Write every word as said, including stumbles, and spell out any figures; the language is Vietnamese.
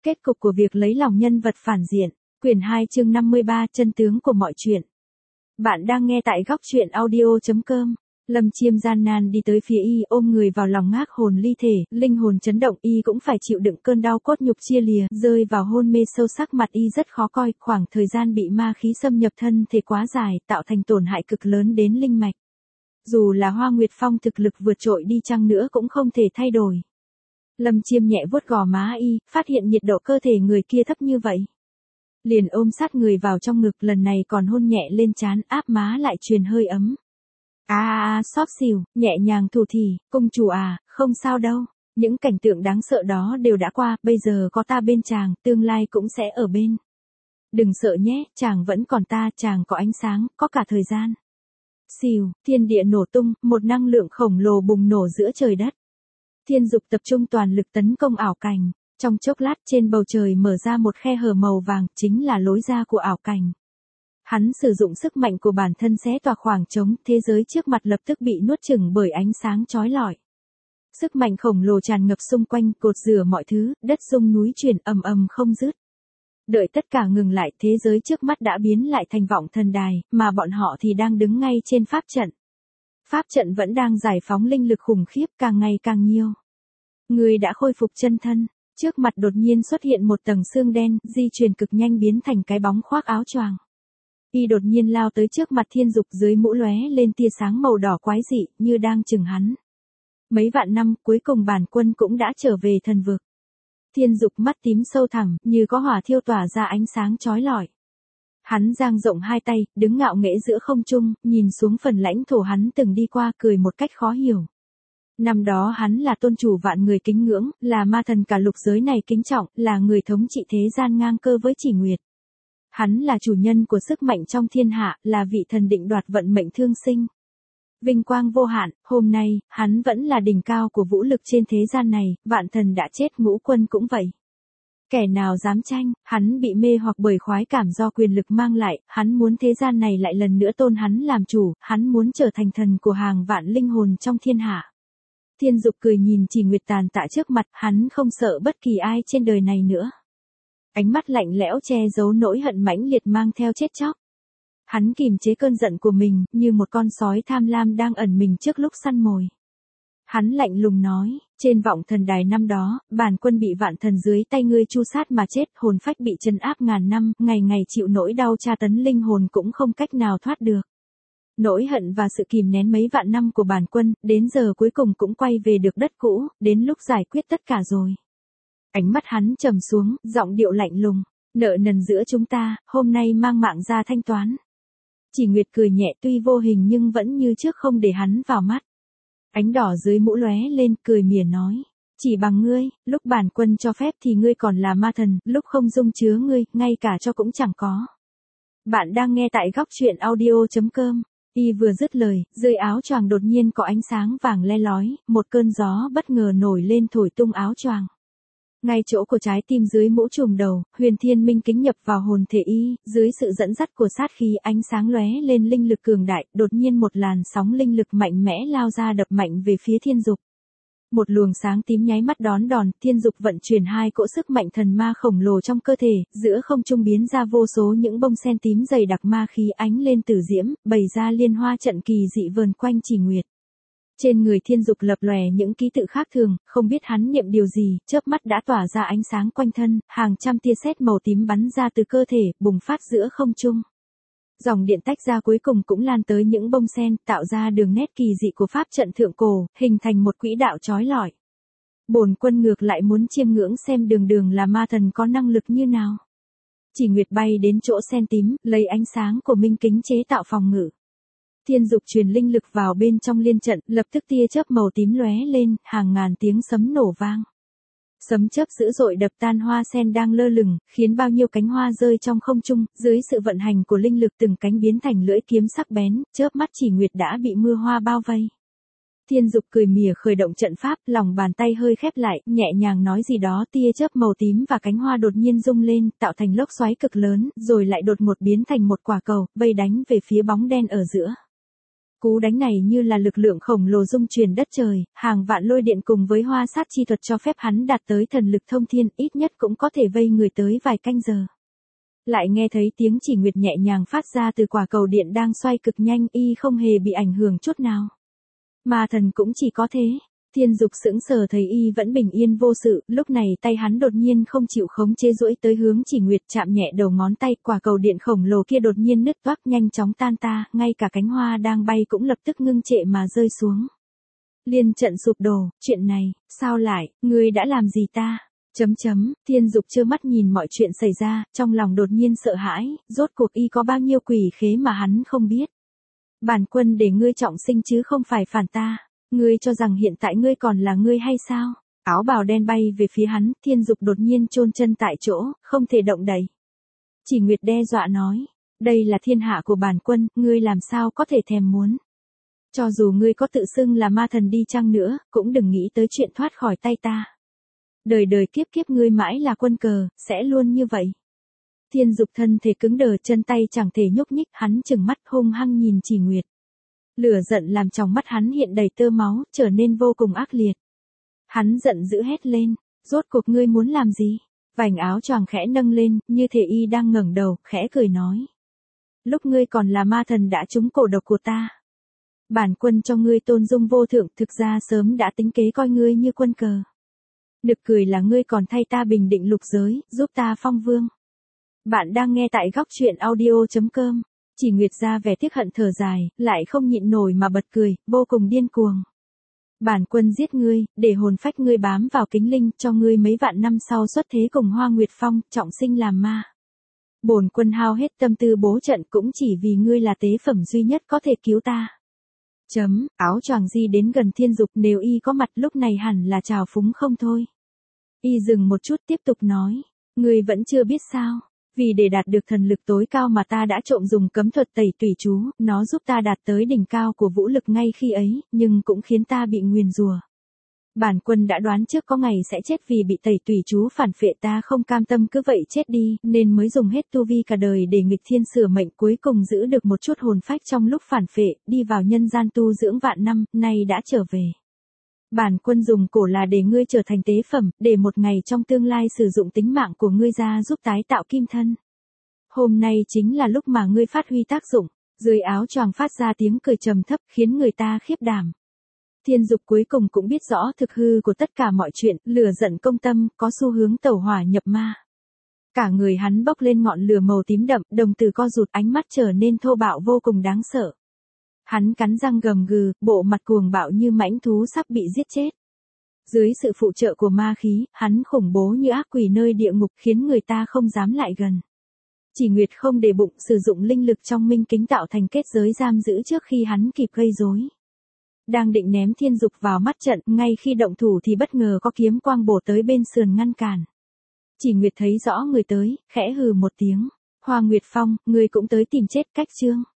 Kết cục của việc lấy lòng nhân vật phản diện. Quyển hai chương năm mươi ba, chân tướng của mọi chuyện. Bạn đang nghe tại góc truyện audio chấm com. Lâm Chiêm gian nan đi tới phía y, ôm người vào lòng, ngác hồn ly thể, linh hồn chấn động, y cũng phải chịu đựng cơn đau cốt nhục chia lìa, rơi vào hôn mê sâu sắc, mặt y rất khó coi, khoảng thời gian bị ma khí xâm nhập thân thể quá dài, tạo thành tổn hại cực lớn đến linh mạch. Dù là Hoa Nguyệt Phong thực lực vượt trội đi chăng nữa cũng không thể thay đổi. Lâm Chiêm nhẹ vuốt gò má y, phát hiện nhiệt độ cơ thể người kia thấp như vậy. Liền ôm sát người vào trong ngực, lần này còn hôn nhẹ lên trán, áp má lại truyền hơi ấm. A a a, xót xỉu, nhẹ nhàng thủ thỉ, công chủ à, không sao đâu. Những cảnh tượng đáng sợ đó đều đã qua, bây giờ có ta bên chàng, tương lai cũng sẽ ở bên. Đừng sợ nhé, chàng vẫn còn ta, chàng có ánh sáng, có cả thời gian. Xìu, thiên địa nổ tung, một năng lượng khổng lồ bùng nổ giữa trời đất. Thiên Dục tập trung toàn lực tấn công ảo cảnh. Trong chốc lát trên bầu trời mở ra một khe hở màu vàng, chính là lối ra của ảo cảnh. Hắn sử dụng sức mạnh của bản thân xé toạc khoảng trống, thế giới trước mặt lập tức bị nuốt chửng bởi ánh sáng chói lọi. Sức mạnh khổng lồ tràn ngập xung quanh, cột rửa mọi thứ, đất rung núi chuyển ầm ầm không dứt. Đợi tất cả ngừng lại, thế giới trước mắt đã biến lại thành vọng thần đài, mà bọn họ thì đang đứng ngay trên pháp trận. Pháp trận vẫn đang giải phóng linh lực khủng khiếp, càng ngày càng nhiều. Người đã khôi phục chân thân. Trước mặt đột nhiên xuất hiện một tầng xương đen, di chuyển cực nhanh biến thành cái bóng khoác áo choàng. Y đột nhiên lao tới trước mặt Thiên Dục, dưới mũ lóe lên tia sáng màu đỏ quái dị, như đang chừng hắn. Mấy vạn năm, cuối cùng bản quân cũng đã trở về thần vực. Thiên Dục mắt tím sâu thẳm, như có hỏa thiêu tỏa ra ánh sáng chói lọi. Hắn dang rộng hai tay, đứng ngạo nghễ giữa không trung, nhìn xuống phần lãnh thổ hắn từng đi qua, cười một cách khó hiểu. Năm đó hắn là tôn chủ vạn người kính ngưỡng, là ma thần cả lục giới này kính trọng, là người thống trị thế gian ngang cơ với Chỉ Nguyệt. Hắn là chủ nhân của sức mạnh trong thiên hạ, là vị thần định đoạt vận mệnh thương sinh. Vinh quang vô hạn, hôm nay, hắn vẫn là đỉnh cao của vũ lực trên thế gian này, vạn thần đã chết, ngũ quân cũng vậy. Kẻ nào dám tranh, hắn bị mê hoặc bởi khoái cảm do quyền lực mang lại, hắn muốn thế gian này lại lần nữa tôn hắn làm chủ, hắn muốn trở thành thần của hàng vạn linh hồn trong thiên hạ. Thiên Dục cười nhìn Chỉ Nguyệt tàn tạ trước mặt, hắn không sợ bất kỳ ai trên đời này nữa. Ánh mắt lạnh lẽo che giấu nỗi hận mãnh liệt mang theo chết chóc. Hắn kìm chế cơn giận của mình, như một con sói tham lam đang ẩn mình trước lúc săn mồi. Hắn lạnh lùng nói, trên vọng thần đài năm đó, bản quân bị vạn thần dưới tay ngươi chu sát mà chết, hồn phách bị trấn áp ngàn năm, ngày ngày chịu nỗi đau tra tấn, linh hồn cũng không cách nào thoát được. Nỗi hận và sự kìm nén mấy vạn năm của bản quân, đến giờ cuối cùng cũng quay về được đất cũ, đến lúc giải quyết tất cả rồi. Ánh mắt hắn trầm xuống, giọng điệu lạnh lùng, nợ nần giữa chúng ta, hôm nay mang mạng ra thanh toán. Chỉ Nguyệt cười nhẹ, tuy vô hình nhưng vẫn như trước không để hắn vào mắt. Ánh đỏ dưới mũ lóe lên, cười mỉa nói, chỉ bằng ngươi, lúc bản quân cho phép thì ngươi còn là ma thần, lúc không dung chứa ngươi, ngay cả cho cũng chẳng có. Bạn đang nghe tại góc truyện audio chấm com. Y vừa dứt lời, dưới áo choàng đột nhiên có ánh sáng vàng le lói, một cơn gió bất ngờ nổi lên thổi tung áo choàng. Ngay chỗ của trái tim dưới mũ trùm đầu, Huyền Thiên Minh kính nhập vào hồn thể y, dưới sự dẫn dắt của sát khí, ánh sáng lóe lên linh lực cường đại, đột nhiên một làn sóng linh lực mạnh mẽ lao ra đập mạnh về phía Thiên Dục. Một luồng sáng tím nháy mắt đón đòn, Thiên Dục vận chuyển hai cỗ sức mạnh thần ma khổng lồ trong cơ thể, giữa không trung biến ra vô số những bông sen tím dày đặc, ma khí ánh lên tử diễm, bày ra liên hoa trận kỳ dị vờn quanh Chỉ Nguyệt. Trên người Thiên Dục lập lòe những ký tự khác thường, không biết hắn niệm điều gì, chớp mắt đã tỏa ra ánh sáng quanh thân, hàng trăm tia sét màu tím bắn ra từ cơ thể, bùng phát giữa không trung. Dòng điện tách ra cuối cùng cũng lan tới những bông sen, tạo ra đường nét kỳ dị của pháp trận thượng cổ, hình thành một quỹ đạo chói lọi. Bổn quân ngược lại muốn chiêm ngưỡng xem đường đường là ma thần có năng lực như nào. Chỉ Nguyệt bay đến chỗ sen tím, lấy ánh sáng của minh kính chế tạo phòng ngự. Thiên Dục truyền linh lực vào bên trong liên trận, lập tức tia chớp màu tím lóe lên, hàng ngàn tiếng sấm nổ vang. Sấm chớp dữ dội đập tan hoa sen đang lơ lửng, khiến bao nhiêu cánh hoa rơi trong không trung, dưới sự vận hành của linh lực từng cánh biến thành lưỡi kiếm sắc bén, chớp mắt Chỉ Nguyệt đã bị mưa hoa bao vây. Thiên Dục cười mỉa khởi động trận pháp, lòng bàn tay hơi khép lại, nhẹ nhàng nói gì đó, tia chớp màu tím và cánh hoa đột nhiên rung lên, tạo thành lốc xoáy cực lớn, rồi lại đột ngột biến thành một quả cầu, vây đánh về phía bóng đen ở giữa. Cú đánh này như là lực lượng khổng lồ rung chuyển đất trời, hàng vạn lôi điện cùng với hoa sát chi thuật cho phép hắn đạt tới thần lực thông thiên, ít nhất cũng có thể vây người tới vài canh giờ. Lại nghe thấy tiếng chỉ nguyệt nhẹ nhàng phát ra từ quả cầu điện đang xoay cực nhanh, y không hề bị ảnh hưởng chút nào. Ma thần cũng chỉ có thế. Thiên Dục sững sờ thấy y vẫn bình yên vô sự, lúc này tay hắn đột nhiên không chịu khống chế duỗi tới hướng chỉ nguyệt, chạm nhẹ đầu ngón tay, quả cầu điện khổng lồ kia đột nhiên nứt toác nhanh chóng tan ta, ngay cả cánh hoa đang bay cũng lập tức ngưng trệ mà rơi xuống. Liên trận sụp đổ, chuyện này, sao lại, ngươi đã làm gì ta? Chấm chấm, Thiên Dục trơ mắt nhìn mọi chuyện xảy ra, trong lòng đột nhiên sợ hãi, rốt cuộc y có bao nhiêu quỷ khế mà hắn không biết. Bản quân để ngươi trọng sinh chứ không phải phản ta. Ngươi cho rằng hiện tại ngươi còn là ngươi hay sao? Áo bào đen bay về phía hắn, Thiên Dục đột nhiên chôn chân tại chỗ, không thể động đậy. Chỉ Nguyệt đe dọa nói, đây là thiên hạ của bản quân, ngươi làm sao có thể thèm muốn. Cho dù ngươi có tự xưng là ma thần đi chăng nữa, cũng đừng nghĩ tới chuyện thoát khỏi tay ta. Đời đời kiếp kiếp ngươi mãi là quân cờ, sẽ luôn như vậy. Thiên Dục thân thể cứng đờ, chân tay chẳng thể nhúc nhích, hắn trừng mắt hung hăng nhìn Chỉ Nguyệt. Lửa giận làm trong mắt hắn hiện đầy tơ máu, trở nên vô cùng ác liệt. Hắn giận dữ hét lên, rốt cuộc ngươi muốn làm gì? Vành áo choàng khẽ nâng lên, như thể y đang ngẩng đầu, khẽ cười nói. Lúc ngươi còn là ma thần đã trúng cổ độc của ta. Bản quân cho ngươi tôn dung vô thượng, thực ra sớm đã tính kế coi ngươi như quân cờ. Nực cười là ngươi còn thay ta bình định lục giới, giúp ta phong vương. Bạn đang nghe tại góc truyện audio chấm com. Chỉ Nguyệt ra vẻ tiếc hận thở dài, lại không nhịn nổi mà bật cười, vô cùng điên cuồng. Bản quân giết ngươi, để hồn phách ngươi bám vào kính linh, cho ngươi mấy vạn năm sau xuất thế cùng Hoa Nguyệt Phong, trọng sinh làm ma. Bổn quân hao hết tâm tư bố trận cũng chỉ vì ngươi là tế phẩm duy nhất có thể cứu ta. Chấm, áo choàng di đến gần Thiên Dục, nếu y có mặt lúc này hẳn là trào phúng không thôi. Y dừng một chút tiếp tục nói, ngươi vẫn chưa biết sao. Vì để đạt được thần lực tối cao mà ta đã trộm dùng cấm thuật tẩy tùy chú, nó giúp ta đạt tới đỉnh cao của vũ lực ngay khi ấy, nhưng cũng khiến ta bị nguyền rủa. Bản quân đã đoán trước có ngày sẽ chết vì bị tẩy tùy chú phản phệ, ta không cam tâm cứ vậy chết đi, nên mới dùng hết tu vi cả đời để nghịch thiên sửa mệnh, cuối cùng giữ được một chút hồn phách trong lúc phản phệ, đi vào nhân gian tu dưỡng vạn năm, nay đã trở về. Bản quân dùng cổ là để ngươi trở thành tế phẩm, để một ngày trong tương lai sử dụng tính mạng của ngươi ra giúp tái tạo kim thân. Hôm nay chính là lúc mà ngươi phát huy tác dụng, dưới áo choàng phát ra tiếng cười trầm thấp khiến người ta khiếp đảm. Thiên Dục cuối cùng cũng biết rõ thực hư của tất cả mọi chuyện, lửa giận công tâm, có xu hướng tẩu hỏa nhập ma. Cả người hắn bốc lên ngọn lửa màu tím đậm, đồng tử co rụt, ánh mắt trở nên thô bạo vô cùng đáng sợ. Hắn cắn răng gầm gừ, bộ mặt cuồng bạo như mãnh thú sắp bị giết chết. Dưới sự phụ trợ của ma khí, hắn khủng bố như ác quỷ nơi địa ngục khiến người ta không dám lại gần. Chỉ Nguyệt không để bụng, sử dụng linh lực trong minh kính tạo thành kết giới giam giữ trước khi hắn kịp gây rối. Đang định ném Thiên Dục vào mắt trận, ngay khi động thủ thì bất ngờ có kiếm quang bổ tới bên sườn ngăn cản. Chỉ Nguyệt thấy rõ người tới, khẽ hừ một tiếng. Hoa Nguyệt Phong, ngươi cũng tới tìm chết cách chương.